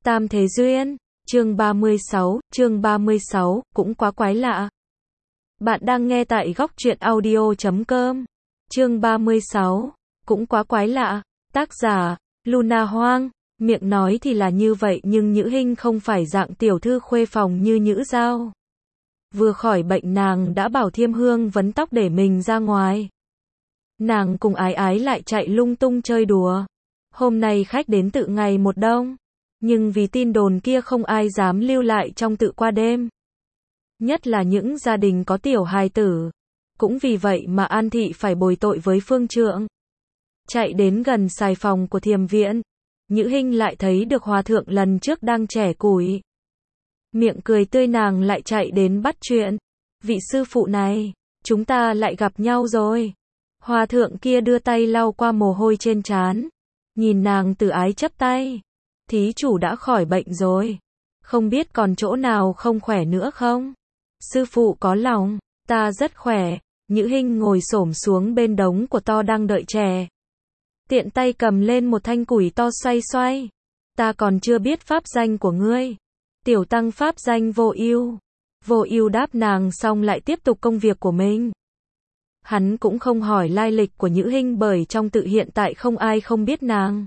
Tam Thế Duyên, chương 36, cũng quá quái lạ. Bạn đang nghe tại góc truyện audio.com. Chương 36, cũng quá quái lạ. Tác giả, Luna Hoang. Miệng nói thì là như vậy nhưng Nhữ Hinh không phải dạng tiểu thư khuê phòng như Nhữ Giao. Vừa khỏi bệnh nàng đã bảo Thiêm Hương vấn tóc để mình ra ngoài. Nàng cùng Ái Ái lại chạy lung tung chơi đùa. Hôm nay khách đến tự ngày một đông. Nhưng vì tin đồn kia không ai dám lưu lại trong tự qua đêm. Nhất là những gia đình có tiểu hài tử. Cũng vì vậy mà An Thị phải bồi tội với Phương Trượng. Chạy đến gần xài phòng của Thiềm Viện. Nhữ Hinh lại thấy được Hòa Thượng lần trước đang chẻ củi. Miệng cười tươi nàng lại chạy đến bắt chuyện. Vị sư phụ này, chúng ta lại gặp nhau rồi. Hòa Thượng kia đưa tay lau qua mồ hôi trên trán. Nhìn nàng từ ái chắp tay. Thí chủ đã khỏi bệnh rồi. Không biết còn chỗ nào không khỏe nữa không? Sư phụ có lòng, ta rất khỏe. Nhữ Hinh ngồi xổm xuống bên đống của to đang đợi chè. Tiện tay cầm lên một thanh củi to xoay xoay. Ta còn chưa biết pháp danh của ngươi. Tiểu tăng pháp danh Vô Ưu. Vô Ưu đáp nàng xong lại tiếp tục công việc của mình. Hắn cũng không hỏi lai lịch của Nhữ Hinh bởi trong tự hiện tại không ai không biết nàng.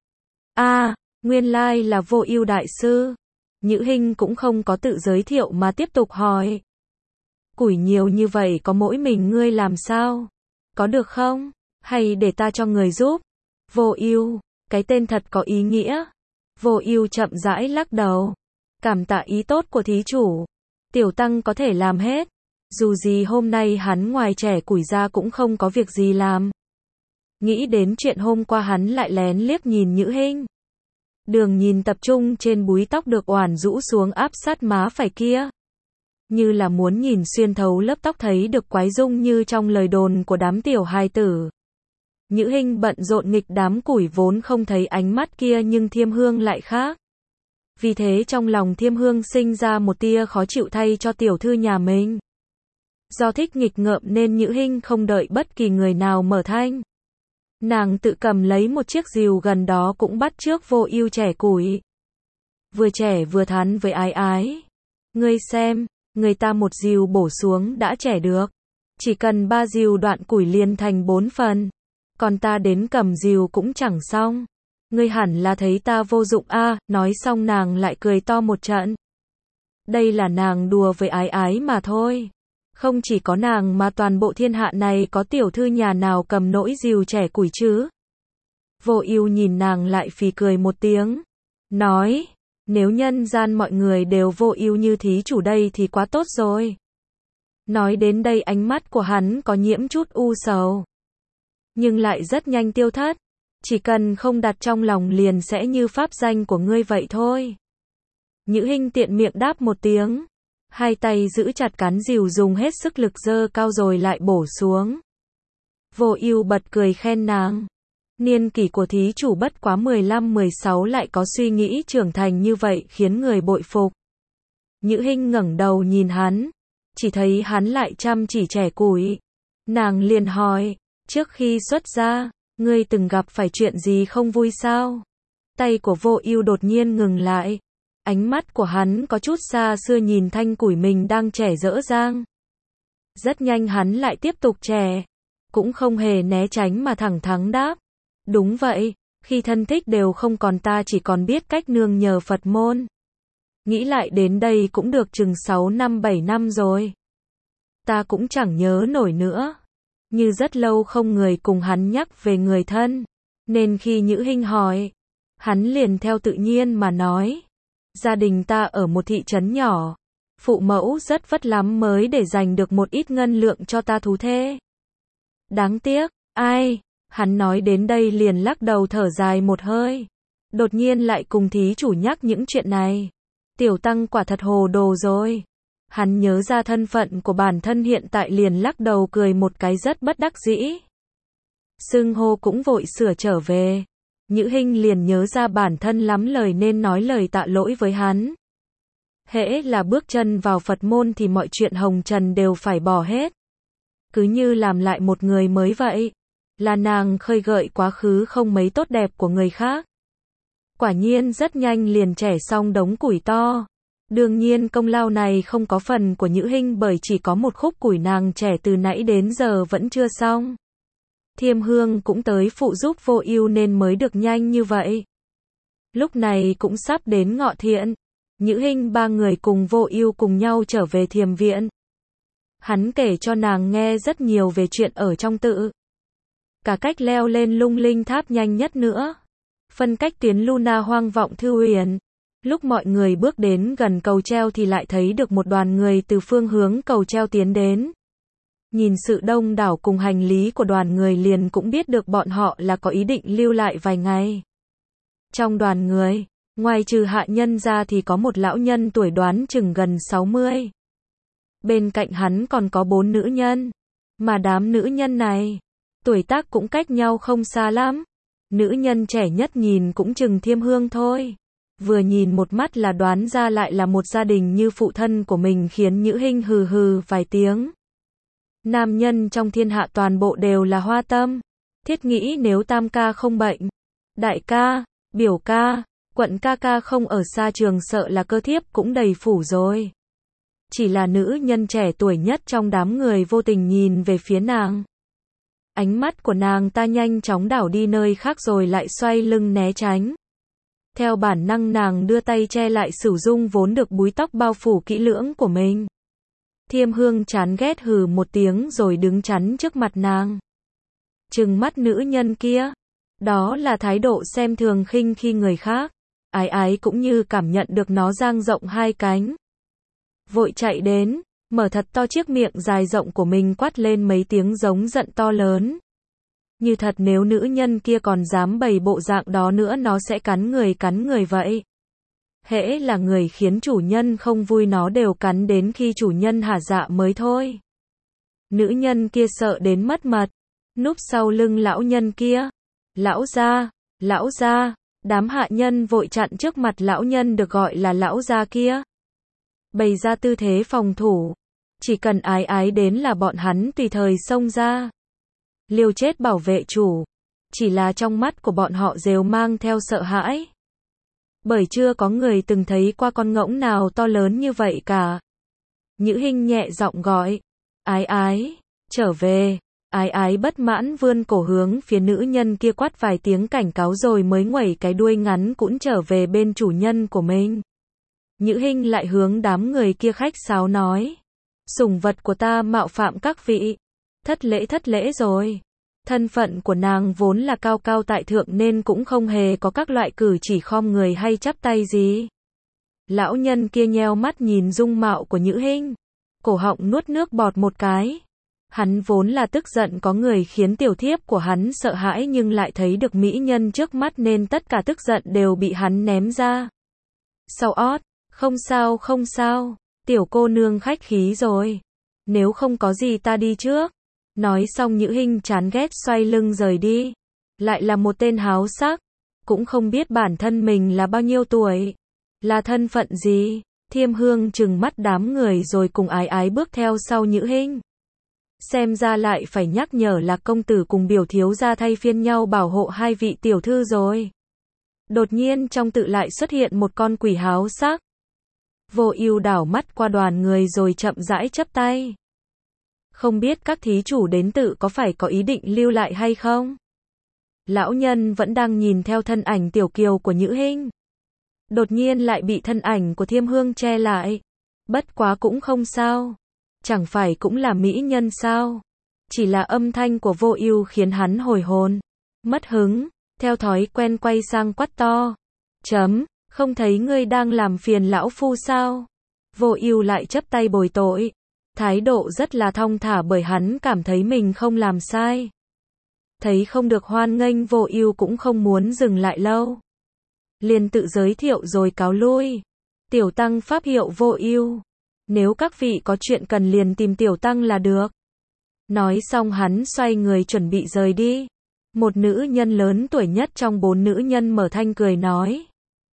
Nguyên lai là Vô Ưu đại sư. Nhữ Hinh cũng không có tự giới thiệu mà tiếp tục hỏi. Củi nhiều như vậy có mỗi mình ngươi làm sao? Có được không? Hay để ta cho người giúp? Vô Ưu, cái tên thật có ý nghĩa. Vô Ưu chậm rãi lắc đầu. Cảm tạ ý tốt của thí chủ. Tiểu tăng có thể làm hết. Dù gì hôm nay hắn ngoài chẻ củi ra cũng không có việc gì làm. Nghĩ đến chuyện hôm qua hắn lại lén liếc nhìn Nhữ Hinh. Đường nhìn tập trung trên búi tóc được oản rũ xuống áp sát má phải kia. Như là muốn nhìn xuyên thấu lớp tóc thấy được quái dung như trong lời đồn của đám tiểu hài tử. Nhữ Hinh bận rộn nghịch đám củi vốn không thấy ánh mắt kia nhưng Thiêm Hương lại khác. Vì thế trong lòng Thiêm Hương sinh ra một tia khó chịu thay cho tiểu thư nhà mình. Do thích nghịch ngợm nên Nhữ Hinh không đợi bất kỳ người nào mở thanh. Nàng tự cầm lấy một chiếc rìu gần đó cũng bắt chước Vô Ưu chẻ củi. Vừa chẻ vừa thán với Ái Ái. Ngươi xem, người ta một rìu bổ xuống đã chẻ được. Chỉ cần 3 rìu đoạn củi liền thành 4 phần. Còn ta đến cầm rìu cũng chẳng xong. Ngươi hẳn là thấy ta vô dụng nói xong nàng lại cười to một trận. Đây là nàng đùa với Ái Ái mà thôi. Không chỉ có nàng mà toàn bộ thiên hạ này có tiểu thư nhà nào cầm nỗi rìu chẻ củi chứ. Vô Ưu nhìn nàng lại phì cười một tiếng. Nói, nếu nhân gian mọi người đều Vô Ưu như thí chủ đây thì quá tốt rồi. Nói đến đây ánh mắt của hắn có nhiễm chút u sầu. Nhưng lại rất nhanh tiêu thất. Chỉ cần không đặt trong lòng liền sẽ như pháp danh của ngươi vậy thôi. Nhữ Hinh tiện miệng đáp một tiếng. Hai tay giữ chặt cán rìu dùng hết sức lực giơ cao rồi lại bổ xuống. Vô Ưu bật cười khen nàng. Niên kỷ của thí chủ bất quá 15-16 lại có suy nghĩ trưởng thành như vậy khiến người bội phục. Nhữ Hinh ngẩng đầu nhìn hắn. Chỉ thấy hắn lại chăm chỉ chẻ củi. Nàng liền hỏi, trước khi xuất gia, ngươi từng gặp phải chuyện gì không vui sao? Tay của Vô Ưu đột nhiên ngừng lại. Ánh mắt của hắn có chút xa xưa nhìn thanh củi mình đang chẻ dở dang. Rất nhanh hắn lại tiếp tục chẻ. Cũng không hề né tránh mà thẳng thắn đáp. Đúng vậy, khi thân thích đều không còn ta chỉ còn biết cách nương nhờ Phật môn. Nghĩ lại đến đây cũng được chừng 6 năm 7 năm rồi. Ta cũng chẳng nhớ nổi nữa. Như rất lâu không người cùng hắn nhắc về người thân. Nên khi Nhữ Hinh hỏi, hắn liền theo tự nhiên mà nói. Gia đình ta ở một thị trấn nhỏ. Phụ mẫu rất vất lắm mới để dành được một ít ngân lượng cho ta thú thê. Đáng tiếc, hắn nói đến đây liền lắc đầu thở dài một hơi. Đột nhiên lại cùng thí chủ nhắc những chuyện này. Tiểu tăng quả thật hồ đồ rồi. Hắn nhớ ra thân phận của bản thân hiện tại liền lắc đầu cười một cái rất bất đắc dĩ. Xưng hô cũng vội sửa trở về. Nhữ Hinh liền nhớ ra bản thân lắm lời nên nói lời tạ lỗi với hắn. Hễ là bước chân vào Phật môn thì mọi chuyện hồng trần đều phải bỏ hết. Cứ như làm lại một người mới vậy. Là nàng khơi gợi quá khứ không mấy tốt đẹp của người khác. Quả nhiên rất nhanh liền chẻ xong đống củi to. Đương nhiên công lao này không có phần của Nhữ Hinh bởi chỉ có một khúc củi nàng chẻ từ nãy đến giờ vẫn chưa xong. Thiêm Hương cũng tới phụ giúp Vô Ưu nên mới được nhanh như vậy. Lúc này cũng sắp đến Ngọ Thiện. Nhữ Hinh ba người cùng Vô Ưu cùng nhau trở về Thiềm viện. Hắn kể cho nàng nghe rất nhiều về chuyện ở trong tự. Cả cách leo lên Lung Linh Tháp nhanh nhất nữa. Phân cách tuyến Luna Hoang Vọng Thư Huyền. Lúc mọi người bước đến gần cầu treo thì lại thấy được một đoàn người từ phương hướng cầu treo tiến đến. Nhìn sự đông đảo cùng hành lý của đoàn người liền cũng biết được bọn họ là có ý định lưu lại vài ngày. Trong đoàn người, ngoài trừ hạ nhân ra thì có một lão nhân tuổi đoán chừng gần 60. Bên cạnh hắn còn có 4 nữ nhân. Mà đám nữ nhân này, tuổi tác cũng cách nhau không xa lắm. Nữ nhân trẻ nhất nhìn cũng chừng Thiêm Hương thôi. Vừa nhìn một mắt là đoán ra lại là một gia đình như phụ thân của mình khiến Nhữ Hinh hừ hừ vài tiếng. Nam nhân trong thiên hạ toàn bộ đều là hoa tâm. Thiết nghĩ nếu tam ca không bệnh, đại ca, biểu ca, quận ca ca không ở xa trường sợ là cơ thiếp cũng đầy phủ rồi. Chỉ là nữ nhân trẻ tuổi nhất trong đám người vô tình nhìn về phía nàng. Ánh mắt của nàng ta nhanh chóng đảo đi nơi khác rồi lại xoay lưng né tránh. Theo bản năng nàng đưa tay che lại Sửu Dung vốn được búi tóc bao phủ kỹ lưỡng của mình. Thiêm Hương chán ghét hừ một tiếng rồi đứng chắn trước mặt nàng. Trừng mắt nữ nhân kia. Đó là thái độ xem thường khinh khi người khác. Ái ái cũng như cảm nhận được nó dang rộng hai cánh. Vội chạy đến, mở thật to chiếc miệng dài rộng của mình quát lên mấy tiếng giống giận to lớn. Như thật nếu nữ nhân kia còn dám bày bộ dạng đó nữa nó sẽ cắn người vậy. Hễ là người khiến chủ nhân không vui nó đều cắn đến khi chủ nhân hả dạ mới thôi. Nữ nhân kia sợ đến mất mật, núp sau lưng lão nhân kia. Lão gia, đám hạ nhân vội chặn trước mặt lão nhân được gọi là lão gia kia. Bày ra tư thế phòng thủ, chỉ cần ái ái đến là bọn hắn tùy thời xông ra. Liều chết bảo vệ chủ, chỉ là trong mắt của bọn họ đều mang theo sợ hãi. Bởi chưa có người từng thấy qua con ngỗng nào to lớn như vậy cả. Nhữ Hinh nhẹ giọng gọi, ái ái, trở về. Ái ái bất mãn vươn cổ hướng phía nữ nhân kia quát vài tiếng cảnh cáo rồi mới ngoẩy cái đuôi ngắn cũng trở về bên chủ nhân của mình. Nhữ Hinh lại hướng đám người kia khách sáo nói, sủng vật của ta mạo phạm các vị. Thất lễ rồi. Thân phận của nàng vốn là cao cao tại thượng nên cũng không hề có các loại cử chỉ khom người hay chắp tay gì. Lão nhân kia nheo mắt nhìn dung mạo của Nhữ Hinh, cổ họng nuốt nước bọt một cái. Hắn vốn là tức giận có người khiến tiểu thiếp của hắn sợ hãi nhưng lại thấy được mỹ nhân trước mắt nên tất cả tức giận đều bị hắn ném ra. Sau ót, không sao, tiểu cô nương khách khí rồi. Nếu không có gì ta đi trước. Nói xong Nhữ Hinh chán ghét xoay lưng rời đi. Lại là một tên háo sắc. Cũng không biết bản thân mình là bao nhiêu tuổi. Là thân phận gì. Thiêm Hương trừng mắt đám người rồi cùng ái ái bước theo sau Nhữ Hinh. Xem ra lại phải nhắc nhở là công tử cùng biểu thiếu gia thay phiên nhau bảo hộ hai vị tiểu thư rồi. Đột nhiên trong tự lại xuất hiện một con quỷ háo sắc. Vô Ưu đảo mắt qua đoàn người rồi chậm rãi chắp tay. Không biết các thí chủ đến tự có phải có ý định lưu lại hay không? Lão nhân vẫn đang nhìn theo thân ảnh tiểu kiều của Nhữ Hinh. Đột nhiên lại bị thân ảnh của Thiêm Hương che lại. Bất quá cũng không sao. Chẳng phải cũng là mỹ nhân sao? Chỉ là âm thanh của Vô Ưu khiến hắn hồi hồn. Mất hứng, theo thói quen quay sang quát to. Không thấy ngươi đang làm phiền lão phu sao? Vô Ưu lại chắp tay bồi tội. Thái độ rất là thong thả bởi hắn cảm thấy mình không làm sai. Thấy không được hoan nghênh Vô Ưu cũng không muốn dừng lại lâu. Liền tự giới thiệu rồi cáo lui. Tiểu tăng pháp hiệu Vô Ưu. Nếu các vị có chuyện cần liền tìm tiểu tăng là được. Nói xong hắn xoay người chuẩn bị rời đi. Một nữ nhân lớn tuổi nhất trong 4 nữ nhân mở thanh cười nói.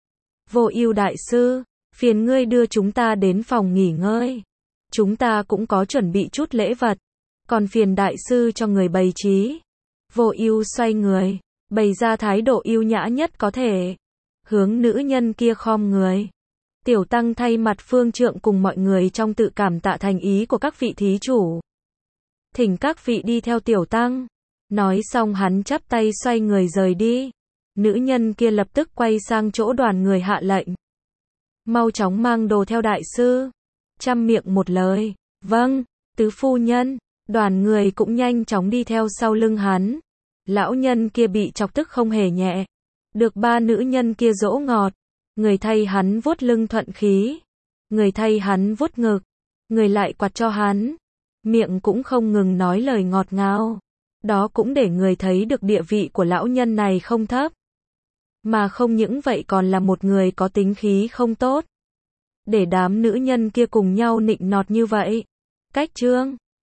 Vô Ưu đại sư, phiền ngươi đưa chúng ta đến phòng nghỉ ngơi. Chúng ta cũng có chuẩn bị chút lễ vật. Còn phiền đại sư cho người bày trí. Vô Ưu xoay người, bày ra thái độ ưu nhã nhất có thể. hướng nữ nhân kia khom người. Tiểu tăng thay mặt phương trượng cùng mọi người trong tự cảm tạ thành ý của các vị thí chủ. Thỉnh các vị đi theo tiểu tăng. Nói xong hắn chắp tay xoay người rời đi. Nữ nhân kia lập tức quay sang chỗ đoàn người hạ lệnh. Mau chóng mang đồ theo đại sư. Chăm miệng một lời. Vâng, tứ phu nhân. Đoàn người cũng nhanh chóng đi theo sau lưng hắn. Lão nhân kia bị chọc tức không hề nhẹ. Được ba nữ nhân kia dỗ ngọt. Người thay hắn vuốt lưng thuận khí. Người thay hắn vuốt ngực. Người lại quạt cho hắn. Miệng cũng không ngừng nói lời ngọt ngào. Đó cũng để người thấy được địa vị của lão nhân này không thấp. Mà không những vậy còn là một người có tính khí không tốt. Để đám nữ nhân kia cùng nhau nịnh nọt như vậy. Cách chương